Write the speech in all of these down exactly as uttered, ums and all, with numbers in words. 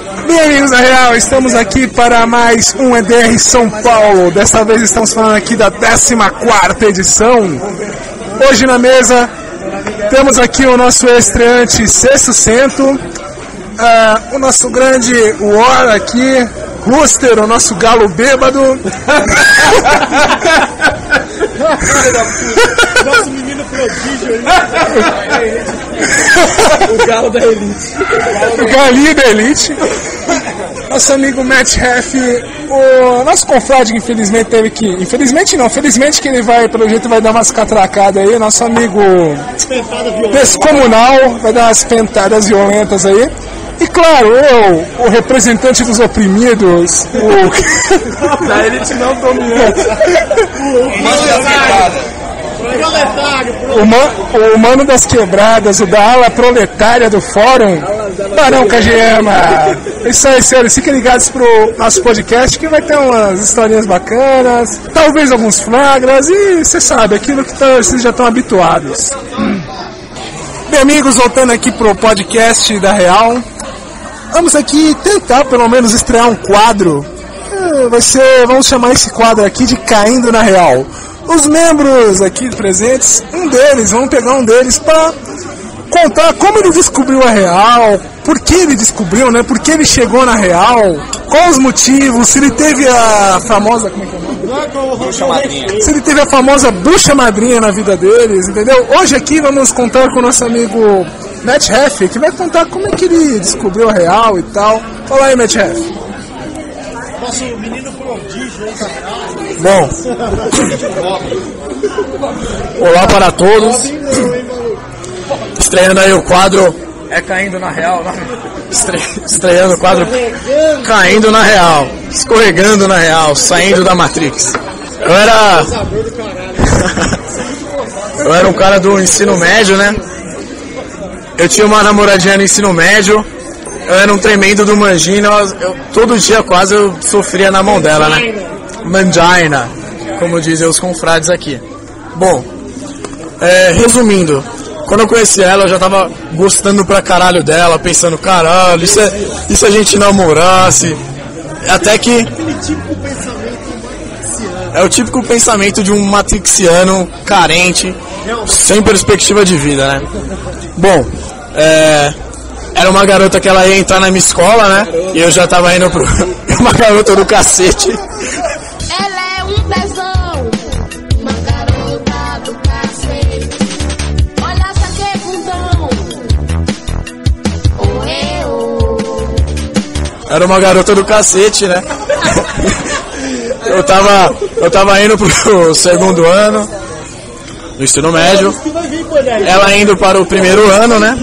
Bem, amigos da Real, estamos aqui para mais um E D R São Paulo. Desta vez estamos falando aqui da décima quarta edição. Hoje na mesa temos aqui o nosso estreante Sexto Cento, uh, o nosso grande War aqui, Rooster, o nosso galo bêbado. Nosso menino prodígio aí. O galo da elite. O galinho da elite. Nosso amigo Matt Heff, o nosso confrade que infelizmente teve que... Infelizmente não, felizmente que ele vai, pelo jeito, vai dar umas catracadas aí. Nosso amigo descomunal vai dar umas pentadas violentas aí. E claro, eu, o representante dos oprimidos, o... da elite não dominante. O, man, o mano das quebradas, o da ala proletária do fórum, Barão Kageyama. Isso aí, senhores, fiquem ligados pro nosso podcast que vai ter umas historinhas bacanas, talvez alguns flagras e você sabe, aquilo que tá, vocês já estão habituados. Bem, amigos, voltando aqui pro podcast da Real, vamos aqui tentar pelo menos estrear um quadro. É, vai ser, vamos chamar esse quadro aqui de Caindo na Real. Os membros aqui presentes, um deles, vamos pegar um deles para contar como ele descobriu a Real, por que ele descobriu, né? Por que ele chegou na Real, quais os motivos, se ele teve a famosa, como é que é o nome? Bruxa madrinha. Se ele teve a famosa bruxa madrinha na vida deles, entendeu? Hoje aqui vamos contar com o nosso amigo Matt Heff, que vai contar como é que ele descobriu a Real e tal. Fala aí, Matt Heff. Nosso menino prodígio aí, tá? Bom, olá para todos. Estreando aí o quadro É Caindo na Real, não? Estre... Estreando o quadro Caindo na Real, escorregando na Real, saindo da Matrix. Eu era Eu era um cara do ensino médio, né? Eu tinha uma namoradinha no ensino médio. Eu era um tremendo do mangina. Eu, eu, todo dia quase eu sofria na mão dela, né? Mangina, como dizem os confrades aqui. Bom, é, resumindo, quando eu conheci ela, eu já tava gostando pra caralho dela, pensando, caralho, isso é, e se a gente namorasse? Até que... É o típico pensamento de um matrixiano carente, sem perspectiva de vida, né? Bom, é... Era uma garota que ela ia entrar na minha escola, né? E eu já tava indo pro... Uma garota do cacete. Ela é um tesão, uma garota do cacete. Olha só que bundão. Era uma garota do cacete, né? Eu tava, eu tava indo pro segundo ano do ensino médio. Ela indo para o primeiro ano, né?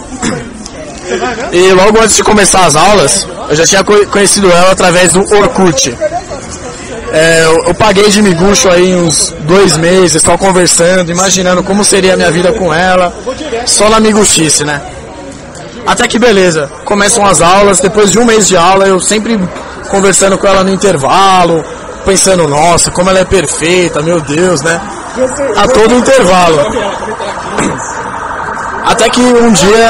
E logo antes de começar as aulas, eu já tinha conhecido ela através do Orkut. É, eu, eu paguei de miguxo aí uns dois meses, só conversando, imaginando como seria a minha vida com ela, só na miguxice, né? Até que beleza, começam as aulas, depois de um mês de aula, eu sempre conversando com ela no intervalo, pensando, nossa, como ela é perfeita, meu Deus, né? A todo intervalo. Até que um dia,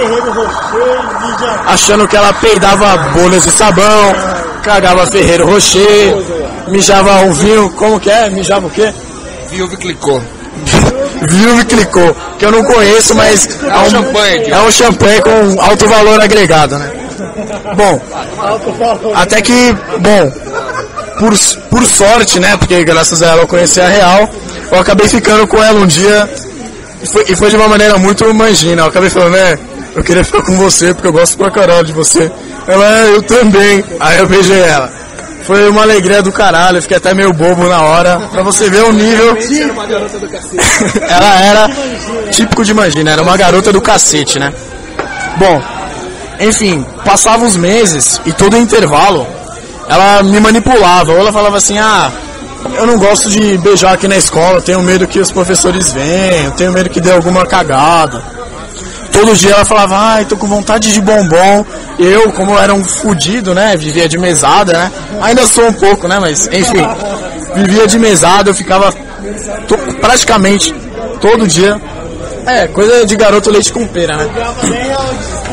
achando que ela peidava bolhas de sabão, cagava Ferreiro Rocher, mijava um vinho, como que é? Mijava o quê? Viúva clicou. Viúva clicou, que eu não conheço, mas é um champanhe, é um champanhe com alto valor agregado, né? Bom, até que, bom, por, por sorte, né, porque graças a ela eu conheci a Real, eu acabei ficando com ela um dia. E foi, e foi de uma maneira muito mangina. Eu acabei falando, né, eu queria ficar com você porque eu gosto pra caralho de você. Ela, é, eu também. Aí eu beijei ela. Foi uma alegria do caralho, eu fiquei até meio bobo na hora. Pra você ver o nível. Ela era típico de mangina, era uma garota do cacete, né? Bom, enfim, passavam os meses e todo intervalo ela me manipulava. Ou ela falava assim, ah, eu não gosto de beijar aqui na escola, tenho medo que os professores venham, tenho medo que dê alguma cagada. Todo dia ela falava, ai, tô com vontade de bombom. Eu, como era um fudido, né, vivia de mesada, né, ainda sou um pouco, né, mas enfim, vivia de mesada, eu ficava to- praticamente todo dia, é, coisa de garoto leite com pera, né.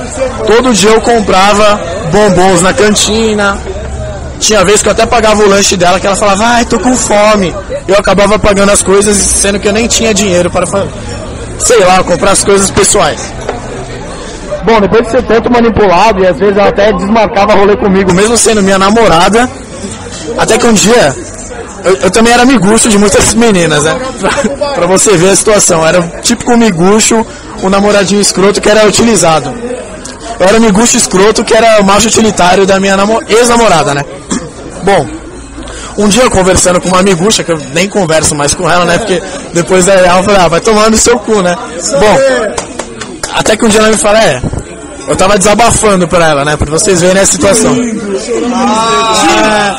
todo dia eu comprava bombons na cantina. Tinha vez que eu até pagava o lanche dela, que ela falava, ai, tô com fome. Eu acabava pagando as coisas, sendo que eu nem tinha dinheiro para, sei lá, comprar as coisas pessoais. Bom, depois de ser tanto manipulado, e às vezes ela até desmarcava rolê comigo, mesmo sendo minha namorada, até que um dia, eu, eu também era miguxo de muitas meninas, né? Pra, pra você ver a situação, era o típico miguxo, o namoradinho escroto que era utilizado. Eu era miguxo escroto que era o macho utilitário da minha ex-namorada, né? Bom, um dia conversando com uma miguxa, que eu nem converso mais com ela, né? Porque depois da real eu falei, ah, vai tomar no seu cu, né? Bom, até que um dia ela me fala, é, eu tava desabafando pra ela, né? Pra vocês verem a situação. Ah,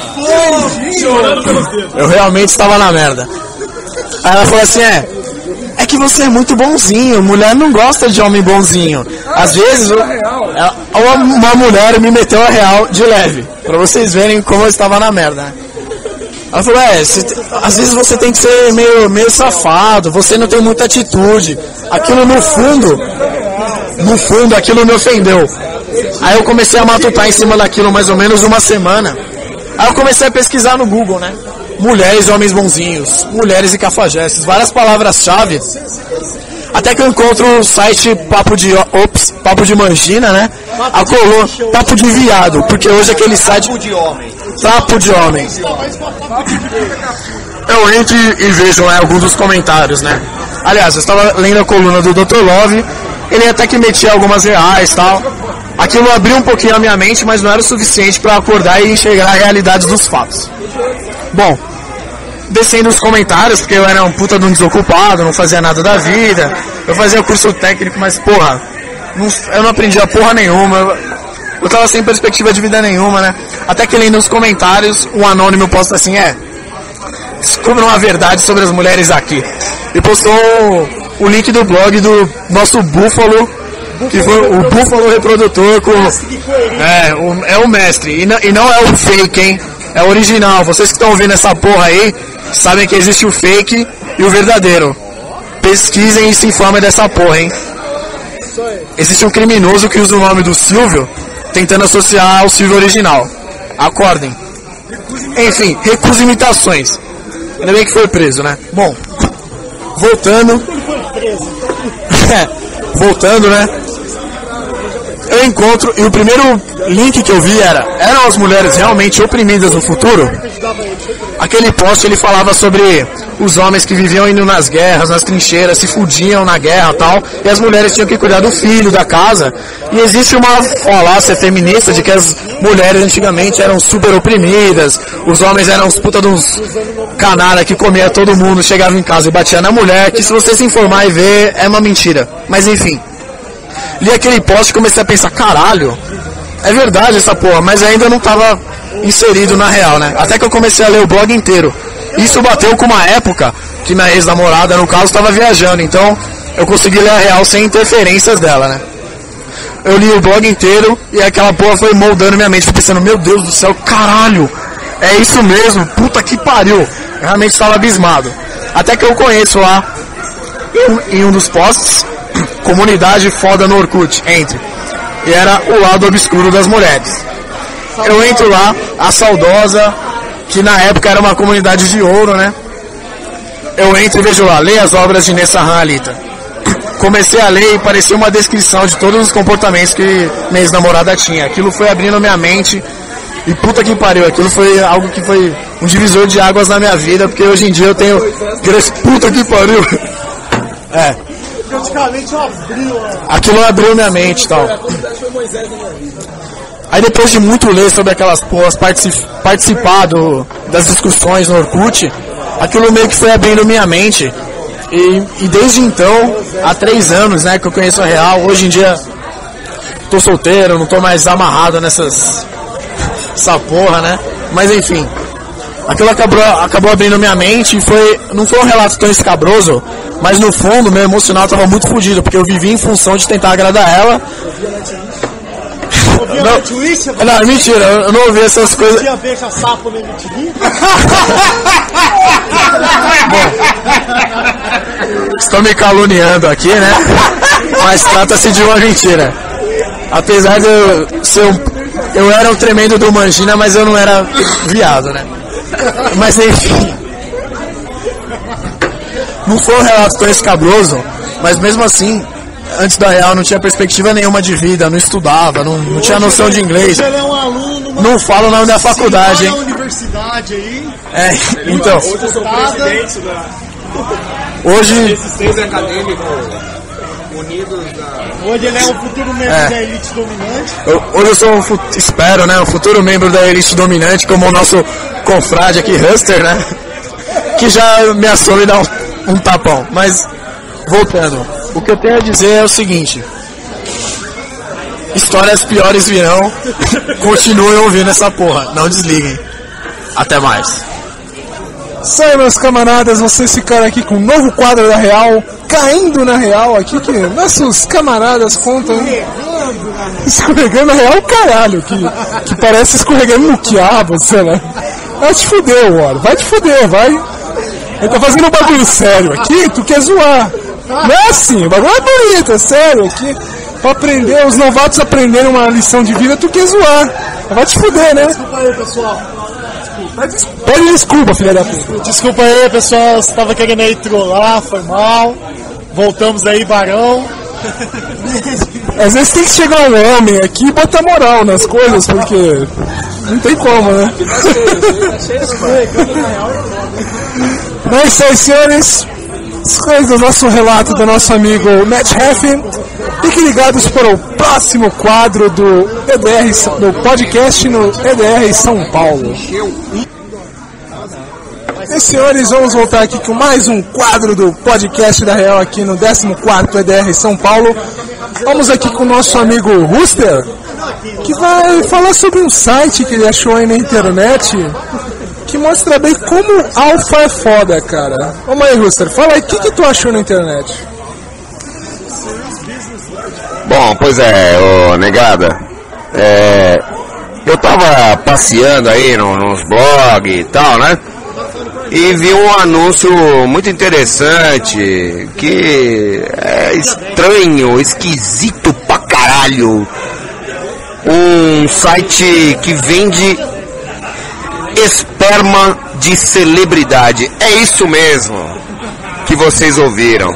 eu realmente estava na merda. Aí ela falou assim, é, é que você é muito bonzinho, mulher não gosta de homem bonzinho. Às vezes, ela, uma mulher me meteu a real de leve, pra vocês verem como eu estava na merda, né? Ela falou, é, você, às vezes você tem que ser meio, meio safado, você não tem muita atitude. Aquilo no fundo, no fundo, aquilo me ofendeu. Aí eu comecei a matutar em cima daquilo mais ou menos uma semana. Aí eu comecei a pesquisar no Google, né? Mulheres e homens bonzinhos, mulheres e cafajestes, várias palavras-chave. Até que eu encontro o site Papo de, ops, Papo de Mangina, né? A colô, Papo de Viado, porque hoje aquele site... Papo de Homem. Papo de Homem. Eu entro e vejo lá alguns dos comentários, né? Aliás, eu estava lendo a coluna do doutor Love, ele até que metia algumas reais e tal. Aquilo abriu um pouquinho a minha mente, mas não era o suficiente para acordar e enxergar a realidade dos fatos. Bom, descendo os comentários, porque eu era um puta de um desocupado, não fazia nada da vida, eu fazia curso técnico, mas porra, não, eu não aprendia porra nenhuma, eu, eu tava sem perspectiva de vida nenhuma, né? Até que lendo os comentários, um anônimo posta assim, é, descubram a verdade sobre as mulheres aqui. E postou o, o link do blog do nosso Búfalo, que foi o Búfalo Reprodutor com... É, o, é o mestre, e não, e não é o fake, hein? É o original. Vocês que estão ouvindo essa porra aí, sabem que existe o fake e o verdadeiro. Pesquisem e se informem dessa porra, hein? Existe um criminoso que usa o nome do Silvio, tentando associar ao Silvio original. Acordem. Enfim, recusa imitações. Ainda bem que foi preso, né? Bom, voltando... voltando, né? Eu encontro, e o primeiro link que eu vi era, eram as mulheres realmente oprimidas no futuro? Aquele post ele falava sobre os homens que viviam indo nas guerras, nas trincheiras, se fudiam na guerra e tal, e as mulheres tinham que cuidar do filho, da casa, e existe uma falácia feminista de que as mulheres antigamente eram super oprimidas, os homens eram uns puta de uns canalha que comia todo mundo, chegava em casa e batia na mulher, que se você se informar e ver, é uma mentira, mas enfim. Li aquele post e comecei a pensar, caralho, é verdade essa porra, mas ainda não tava inserido na real, né? Até que eu comecei a ler o blog inteiro. Isso bateu com uma época que minha ex-namorada, no caso, estava viajando, então eu consegui ler a real sem interferências dela, né? Eu li o blog inteiro e aquela porra foi moldando minha mente, pensando, meu Deus do céu, caralho, é isso mesmo, puta que pariu. Eu realmente estava abismado. Até que eu conheço lá, em, em um dos posts, comunidade foda no Orkut, entre. E era o lado obscuro das mulheres. Eu entro lá, a saudosa, que na época era uma comunidade de ouro, né? Eu entro e vejo lá, leia as obras de Nessa Alita. Comecei a ler e parecia uma descrição de todos os comportamentos que minha ex-namorada tinha. Aquilo foi abrindo minha mente e puta que pariu, aquilo foi algo que foi um divisor de águas na minha vida, porque hoje em dia eu tenho... Puta que pariu! É. Praticamente abriu, aquilo abriu minha mente e tal. Aí depois de muito ler sobre aquelas porras, particip, participar do, das discussões no Orkut, aquilo meio que foi abrindo minha mente. E, e desde então, há três anos, né, que eu conheço a real, hoje em dia tô solteiro, não tô mais amarrado nessas... essa porra, né? Mas enfim, aquilo acabou, acabou abrindo minha mente e foi, não foi um relato tão escabroso, mas no fundo meu emocional tava muito fodido, porque eu vivi em função de tentar agradar ela. Não, não, mentira, eu não ouvi essas coisas. Bom, estão me caluniando aqui, né? Mas trata-se de uma mentira. Apesar de eu ser um... Eu era um tremendo do Mangina, mas eu não era viado, né? Mas enfim... Não foi um relato tão escabroso, mas mesmo assim, antes da real não tinha perspectiva nenhuma de vida, não estudava, não, não tinha noção de inglês. Ele é um aluno, não falo o nome da faculdade, hein? Universidade aí. É, então. Hoje eu sou presidente da... Hoje... Centro Acadêmico Unidos da... Hoje ele é um futuro membro É. da elite dominante. Eu, hoje eu sou, um, fu- espero, né, um futuro membro da elite dominante, como o nosso confrade aqui, Huster, né? Que já ameaçou me dar um, um tapão. Mas, voltando, o que eu tenho a dizer é o seguinte: histórias piores virão, continuem ouvindo essa porra, não desliguem. Até mais. Isso aí, meus camaradas, vocês ficaram aqui com um novo quadro da Real, caindo na Real aqui, que nossos camaradas contam. Escorregando na Real, caralho, que, que parece escorregando no quiabo, sei lá. Vai te fuder, War, vai te fuder, vai. Ele tá fazendo um bagulho sério aqui, tu quer zoar. Não é assim, o bagulho é bonito, é sério aqui. Pra aprender, os novatos aprenderem uma lição de vida, tu quer zoar. Vai te fuder, né? Desculpa aí, pessoal. Pede desculpa, filha da puta. Desculpa aí, pessoal. Você tava querendo aí trollar, foi mal. Voltamos aí, Barão. Às vezes tem que chegar um homem aqui e botar moral nas coisas, porque não tem como, né? Mas é isso aí, senhores. As coisas do nosso relato do nosso amigo Matt Heffen. Fiquem ligados para o próximo quadro do E D R, do podcast no E D R São Paulo. E senhores, vamos voltar aqui com mais um quadro do podcast da Real aqui no décimo quarto E D R São Paulo. Vamos aqui com o nosso amigo Huster, que vai falar sobre um site que ele achou aí na internet, que mostra bem como alfa é foda, cara. Vamos aí, Huster, fala aí, o que, que tu achou na internet? Bom, pois é, ô negada, é, eu tava passeando aí no, nos blogs e tal, né? E vi um anúncio muito interessante, que é estranho, esquisito pra caralho. Um site que vende esperma de celebridade. É isso mesmo que vocês ouviram.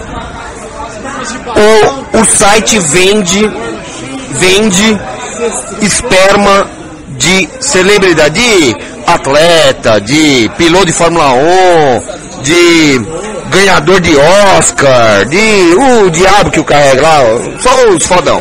O, o site vende, vende esperma de celebridade, de atleta, de piloto de Fórmula um, de ganhador de Oscar, de o diabo que o carrega lá, só os fodão.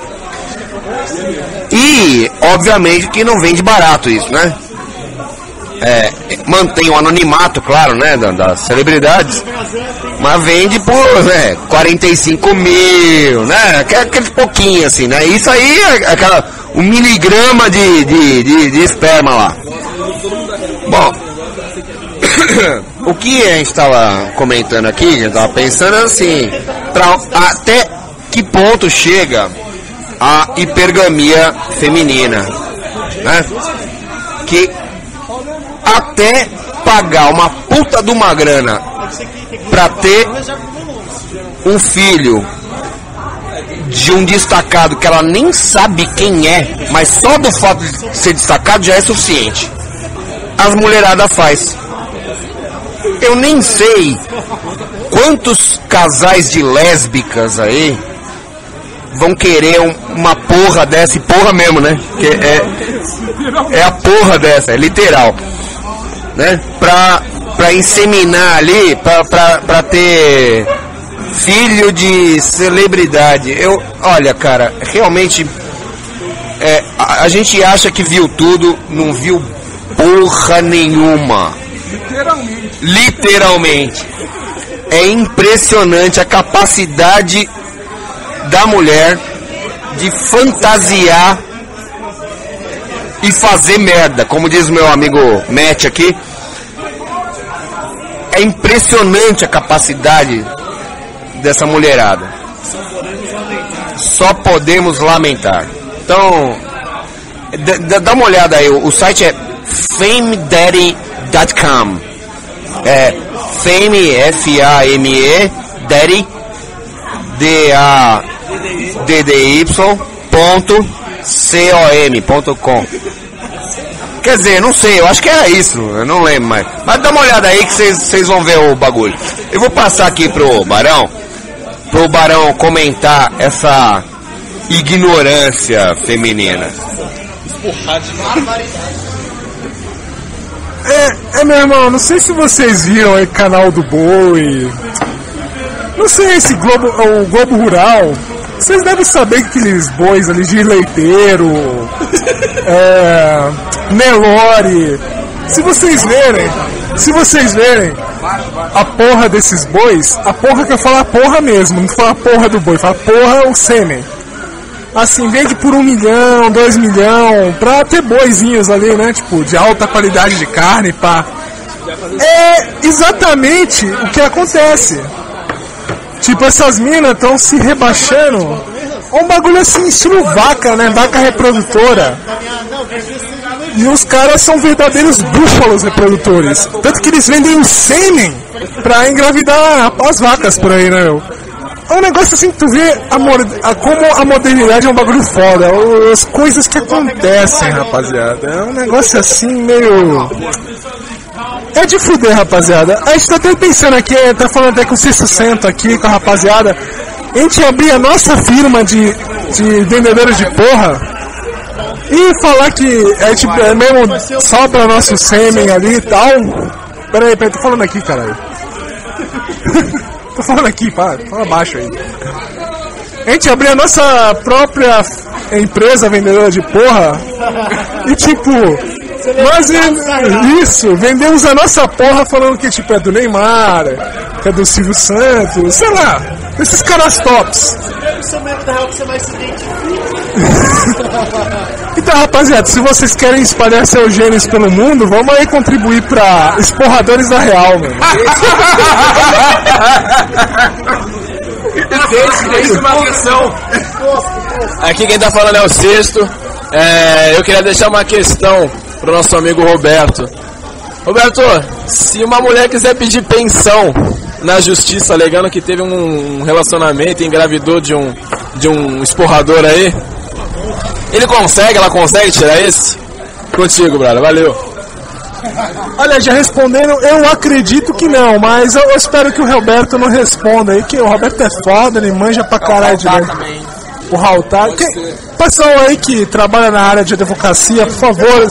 E, obviamente, que não vende barato isso, né? É, mantém o anonimato, claro, né, das celebridades, mas vende por, né, quarenta e cinco mil, né, aquele pouquinho assim, né, isso aí é aquela, um miligrama de, de, de, de esperma lá. Bom, o que a gente estava comentando aqui, a gente estava pensando assim, pra, até que ponto chega a hipergamia feminina, né, que até pagar uma puta de uma grana pra ter um filho de um destacado que ela nem sabe quem é, mas só do fato de ser destacado já é suficiente. As mulheradas faz. Eu nem sei quantos casais de lésbicas aí vão querer um, uma porra dessa, e porra mesmo, né? Que é, é a porra dessa, é literal. Né? Pra, pra inseminar ali, pra, pra, pra ter filho de celebridade. Eu, olha, cara, realmente é, a, a gente acha que viu tudo, não viu porra nenhuma. Literalmente. Literalmente. É impressionante a capacidade da mulher de fantasiar e fazer merda, como diz o meu amigo Matt aqui. É impressionante a capacidade dessa mulherada. Só podemos lamentar. Então, dá uma olhada aí, o site é fame daddy ponto com. É Fame, F A M E, Daddy, D A D D Y ponto com ponto com. Quer dizer, não sei, eu acho que era isso, eu não lembro mais. Mas dá uma olhada aí que vocês vão ver o bagulho. Eu vou passar aqui pro Barão, pro Barão comentar essa ignorância feminina. É, é, meu irmão, não sei se vocês viram aí canal do Boi. Não sei, esse Globo, o Globo Rural. Vocês devem saber que aqueles bois ali de leiteiro, é, Nelore. Se vocês verem, se vocês verem a porra desses bois, a porra que eu falo a porra mesmo, não falo a porra do boi, fala porra o sêmen. Assim, vende por um milhão, dois milhão, pra ter boizinhos ali, né? Tipo, de alta qualidade de carne, pá. É exatamente o que acontece. Tipo, essas minas estão se rebaixando. É um bagulho assim, estilo vaca, né? Vaca reprodutora. E os caras são verdadeiros búfalos reprodutores. Tanto que eles vendem o sêmen pra engravidar as vacas por aí, né, meu? É um negócio assim que tu vê a, a, como a modernidade é um bagulho foda. As coisas que acontecem, rapaziada. É um negócio assim meio... É de fuder, rapaziada. A gente tá até pensando aqui, tá falando até com o Sexto Cento aqui, com a rapaziada. A gente abrir a nossa firma de, de vendedores de porra e falar que é, tipo, é mesmo só pra nosso sêmen ali e tal. Pera aí, pera aí, tô falando aqui, caralho. Tô falando aqui, para, fala baixo aí. A gente abrir a nossa própria empresa vendedora de porra e tipo, nós isso, vendemos a nossa porra falando que tipo é do Neymar, que é do Silvio Santos, sei lá, esses caras tops. Então, rapaziada, se vocês querem espalhar seus genes pelo mundo, vamos aí contribuir pra Esporradores da Real, mano. Deixa uma questão. Aqui quem tá falando é o Sexto. É, eu queria deixar uma questão pro nosso amigo Roberto. Roberto, se uma mulher quiser pedir pensão na justiça, alegando que teve um relacionamento e engravidou de um, de um esporrador aí, ele consegue, ela consegue tirar esse? Contigo, brother, valeu. Olha, já respondendo, eu acredito que não, mas eu, eu espero que o Roberto não responda aí, que o Roberto é foda, ele manja pra caralho de também. O Raul tá. Que, pessoal aí que trabalha na área de advocacia, por favor.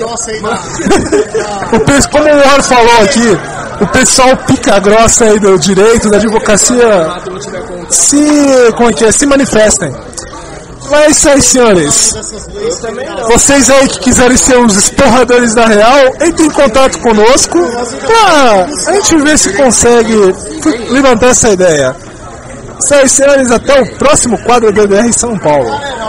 o, como o War falou aqui, o pessoal pica grossa aí do direito, da advocacia, se, como é que é, se manifestem. Mas é isso aí, senhores. Vocês aí que quiserem ser os esporradores da Real, entrem em contato conosco pra a gente ver se consegue levantar essa ideia. Isso aí, senhores, até o próximo quadro do E D R São Paulo.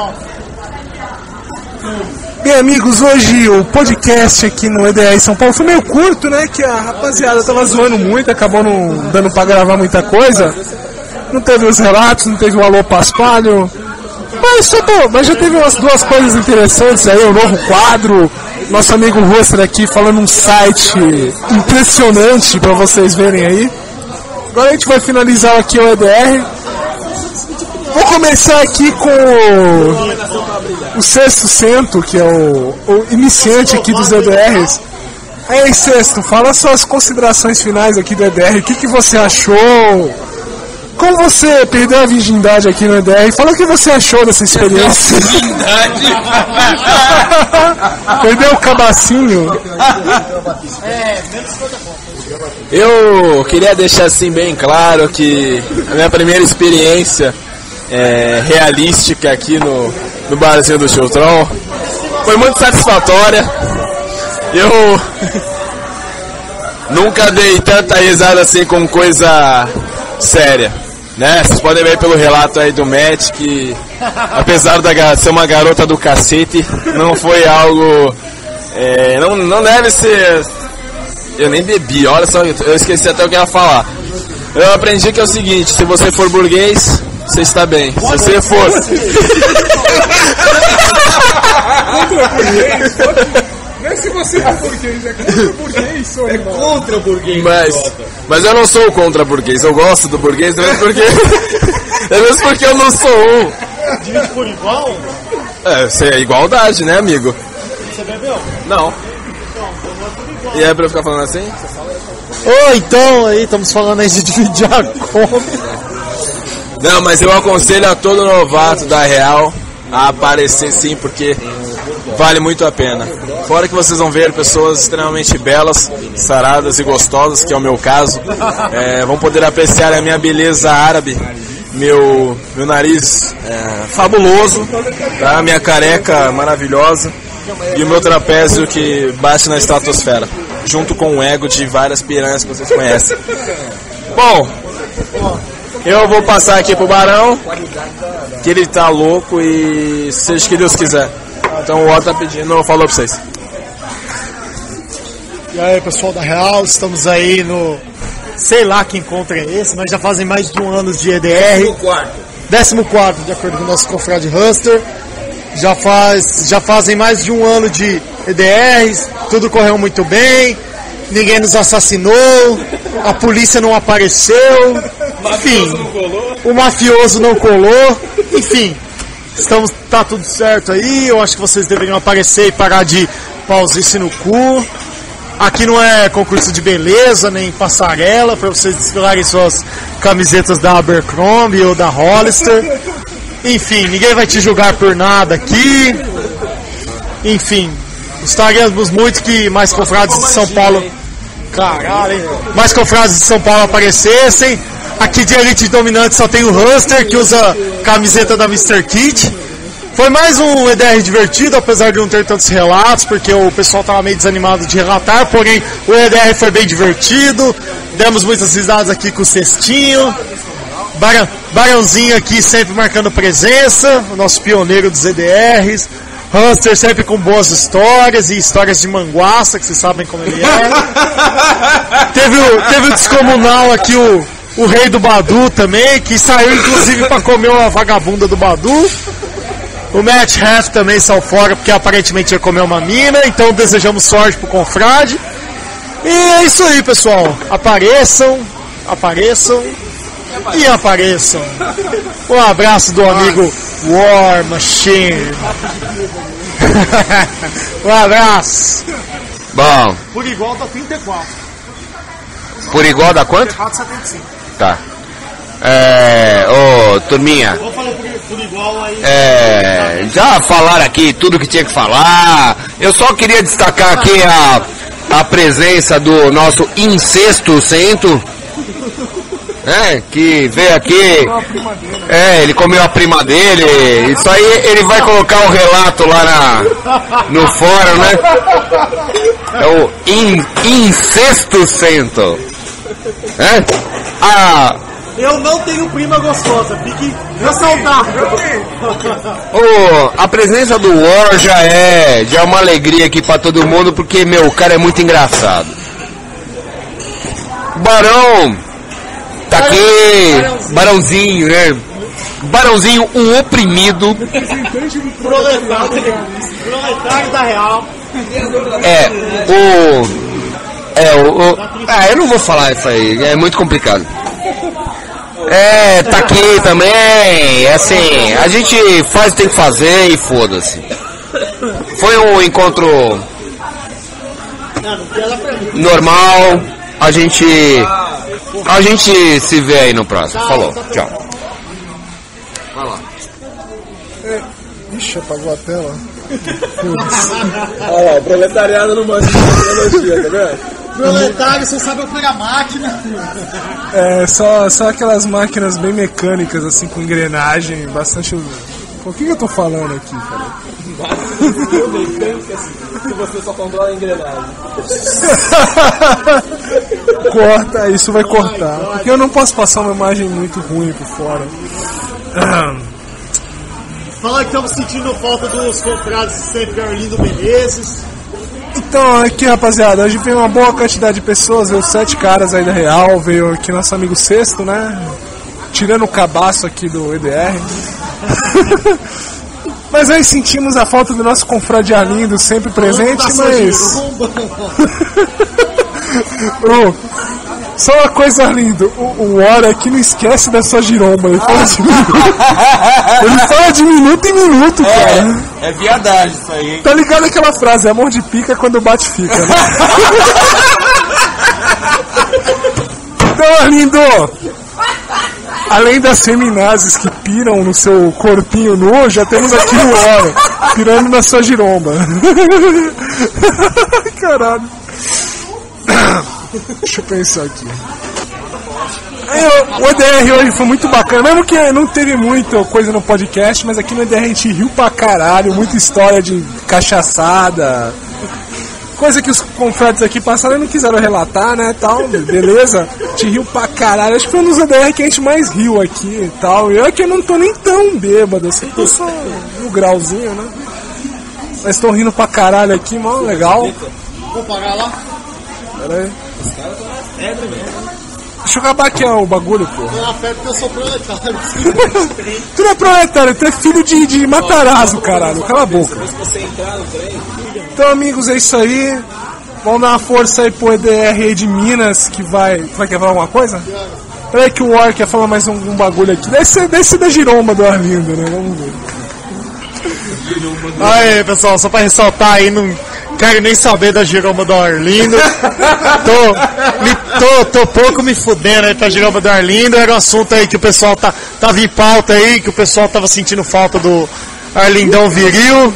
Bem, amigos, hoje o podcast aqui no E D R São Paulo foi meio curto, né? Que a rapaziada tava zoando muito, acabou não dando pra gravar muita coisa. Não teve os relatos, não teve o Alô Paspalho. Mas, só tô, mas já teve umas duas coisas interessantes aí, o novo quadro, nosso amigo Roster aqui falando um site impressionante pra vocês verem aí. Agora a gente vai finalizar aqui o E D R. Vou começar aqui com o, o Sexto Cento, que é o, o iniciante aqui dos E D Rs. Aí, Sexto, fala suas considerações finais aqui do E D R, o que, que você achou? Como você perdeu a virgindade aqui no E D R? Fala o que você achou dessa experiência. Virgindade? Perdeu o cabacinho? Eu queria deixar assim bem claro que a minha primeira experiência é, realística aqui no, no barzinho do Chiltron foi muito satisfatória. Eu nunca dei tanta risada assim com coisa séria, né? Vocês podem ver pelo relato aí do Matt que, apesar de ser uma garota do cacete, não foi algo... É, não, não deve ser... Eu nem bebi, olha só, eu esqueci até o que eu ia falar. Eu aprendi que é o seguinte, se você for burguês, você está bem. Se você for... Não é se você é burguês, é contra o burguês, sou É contra o burguês. Mas, mas eu não sou contra burguês, eu gosto do burguês, mesmo porque, é mesmo porque eu não sou um. Divide por igual? É, isso é igualdade, né, amigo? Você bebeu? Não. E é pra eu ficar falando assim? Ô, oh, então, aí, estamos falando aí de dividir a conta. Não, mas eu aconselho a todo novato da Real a aparecer sim, porque vale muito a pena. Fora que vocês vão ver pessoas extremamente belas, saradas e gostosas, que é o meu caso. É, vão poder apreciar a minha beleza árabe, meu, meu nariz é, fabuloso, tá? Minha careca maravilhosa e o meu trapézio que bate na estratosfera, junto com o ego de várias piranhas que vocês conhecem. Bom, eu vou passar aqui pro Barão, que ele tá louco e seja que Deus quiser. Então o Otto tá pedindo, falou pra vocês. E aí, pessoal da Real, estamos aí no... Sei lá que encontro é esse, mas já fazem mais de um ano de E D R. décimo quarto, de acordo com o nosso confrade Huster. Já, faz, já fazem mais de um ano de E D Rs, tudo correu muito bem, ninguém nos assassinou, a polícia não apareceu, enfim, o mafioso não colou, enfim, estamos, tá tudo certo aí, eu acho que vocês deveriam aparecer e parar de pausice no cu. Aqui não é concurso de beleza, nem passarela, para vocês desfilarem suas camisetas da Abercrombie ou da Hollister. Enfim, ninguém vai te julgar por nada aqui. Enfim, gostaríamos muito que mais confrades de São Paulo... Caralho, hein? Mais confrades de São Paulo aparecessem. Aqui de Elite Dominante só tem o Huster, que usa camiseta da mister Kit. Foi mais um E D R divertido, apesar de não ter tantos relatos, porque o pessoal estava meio desanimado de relatar, porém o E D R foi bem divertido, demos muitas risadas aqui com o Cestinho, Barão, Barãozinho aqui sempre marcando presença, o nosso pioneiro dos E D Rs, Huster sempre com boas histórias e histórias de manguaça, que vocês sabem como ele é. teve, o, teve o descomunal aqui, o, o rei do Badu também, que saiu inclusive para comer uma vagabunda do Badu. O Matt Half também saiu fora porque aparentemente ia comer uma mina, então desejamos sorte pro confrade. E é isso aí, pessoal. Apareçam, apareçam e apareçam. Um abraço do amigo War Machine. Um abraço. Bom. Por igual dá trinta e quatro. Por igual dá quanto? trinta e quatro, setenta e cinco. Tá. É, ô, turminha. Vou falar por, por igual aí. É, já falaram aqui tudo que tinha que falar. Eu só queria destacar aqui a, a presença do nosso incesto cento, né, que veio aqui. É, ele comeu a prima dele. Isso aí ele vai colocar o relato lá na, no fórum, né? É o in, incesto cento. É? A Eu não tenho prima gostosa, fique ressaltado. Oh, a presença do War já é, já é uma alegria aqui pra todo mundo, porque, meu, o cara é muito engraçado. Barão tá aqui, Barãozinho, né? Barãozinho, um oprimido. Proletário, proletário da Real. É, o... É, o... o ah, eu não vou falar isso aí, é muito complicado. É, tá aqui também, assim, a gente faz o que tem que fazer e foda-se. Foi um encontro normal, a gente, a gente se vê aí no próximo. Falou, tchau. Vai lá. É, ixi, apagou a tela. Olha lá, o proletariado não manja de tecnologia, tá vendo? Proletário, você sabe operar máquina. É, só, só aquelas máquinas bem mecânicas, assim, com engrenagem, bastante... O que, que eu tô falando aqui, cara? Mecânicas que você só controla a engrenagem. Corta, isso vai cortar. Porque eu não posso passar uma imagem muito ruim por fora. Fala que estamos sentindo falta dos confrades de sempre, Arlindo Menezes. Então, aqui, rapaziada, hoje veio uma boa quantidade de pessoas, veio sete caras aí da Real, veio aqui nosso amigo Sexto, né? Tirando o cabaço aqui do E D R. Mas aí sentimos a falta do nosso confrade Arlindo, sempre presente, mas... o, Só uma coisa linda, o, o War aqui não esquece da sua giromba, ele fala de minuto, ele fala de minuto em minuto, cara. É, é viadagem isso aí, hein? Tá ligado aquela frase, amor de pica quando bate fica, né? Então, Arlindo, além das feminazes que piram no seu corpinho nu, já temos aqui o War pirando na sua giromba. Caralho. Deixa eu pensar aqui. Aí, o E D R hoje foi muito bacana, mesmo que não teve muita coisa no podcast, mas aqui no E D R a gente riu pra caralho, muita história de cachaçada, coisa que os confetes aqui passaram e não quiseram relatar, né, tal, beleza? A gente riu pra caralho, acho que foi um dos E D R que a gente mais riu aqui e tal, e eu aqui não tô nem tão bêbado, assim, tô só no grauzinho, né? Mas estão rindo pra caralho aqui, mano, legal. Vou pagar lá? Pera aí. Deixa eu acabar aqui ó, o bagulho, pô. Tô na fé porque eu sou proletário. Tu não é proletário, tu é filho de, de Matarazzo, caralho. Cala a boca. Então, amigos, é isso aí. Vamos dar uma força aí pro E D R aí de Minas, que vai... Vai quer falar alguma coisa? Peraí que o War quer falar mais um, um bagulho aqui. Deve ser, deve ser da giromba do Arlindo, né? Vamos ver. Aí, pessoal, só pra ressaltar aí, não quero nem saber da giromba do Arlindo. Tô, me, tô, tô pouco me fudendo aí pra giromba do Arlindo. Era um assunto aí que o pessoal tá, tava em pauta aí, que o pessoal tava sentindo falta do Arlindão viril.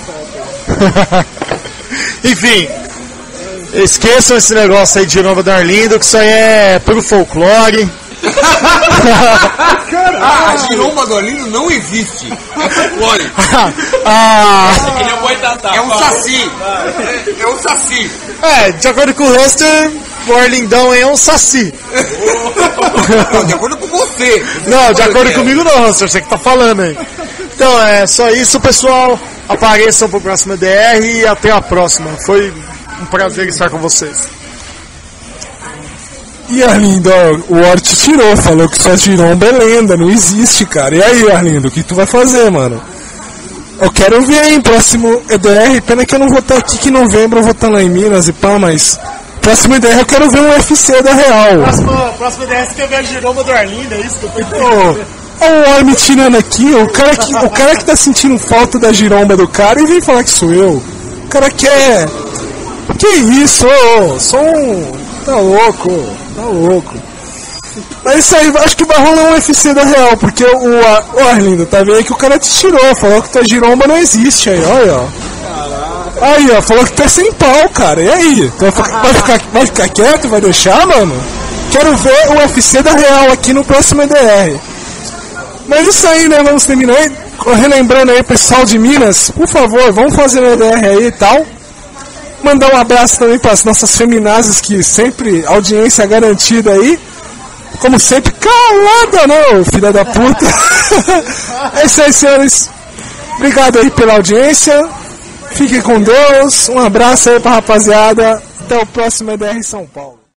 Enfim, esqueçam esse negócio aí de giromba do Arlindo, que isso aí é puro folclore. Ah, a giromba do Arlindo não existe. É folclore. ah, Ele é um boitatá. É um saci. É, é um saci. é, de acordo com o Huster, o Arlindão é um saci. Não, de acordo com você. Não, de acordo comigo não, Huster, você que tá falando aí. Então é só isso, pessoal. Apareçam pro próximo E D R e até a próxima. Foi um prazer estar com vocês. E Arlindo, ó, o War te tirou, falou que sua giromba é lenda, não existe, cara. E aí, Arlindo, o que tu vai fazer, mano? Eu quero ver, hein, próximo E D R, pena que eu não vou estar aqui, que em novembro eu vou estar lá em Minas e pá, mas... Próximo E D R eu quero ver um U F C da Real. Próximo, próximo E D R você quer ver a giromba do Arlindo, é isso? Ô, o War me tirando aqui, o cara, que, o cara que tá sentindo falta da giromba do cara e vem falar que sou eu. O cara quer... Que isso, ô, sou um... Tá louco, tá louco. Mas isso aí, acho que vai rolar um U F C da Real, porque o, o, o Arlindo, tá vendo aí que o cara te tirou, falou que tua giromba não existe aí, olha, ó. Aí, ó, falou que tu é sem pau, cara, e aí? Tu vai, vai, ficar, vai ficar quieto, vai deixar, mano? Quero ver o U F C da Real aqui no próximo E D R. Mas isso aí, né, vamos terminar aí, relembrando aí, pessoal de Minas, por favor, vamos fazer o E D R aí e tal. Mandar um abraço também para as nossas feminazes, que sempre audiência garantida aí. Como sempre, calada não, filha da puta. É isso aí, senhores. Obrigado aí pela audiência. Fiquem com Deus. Um abraço aí pra rapaziada. Até o próximo E D R São Paulo.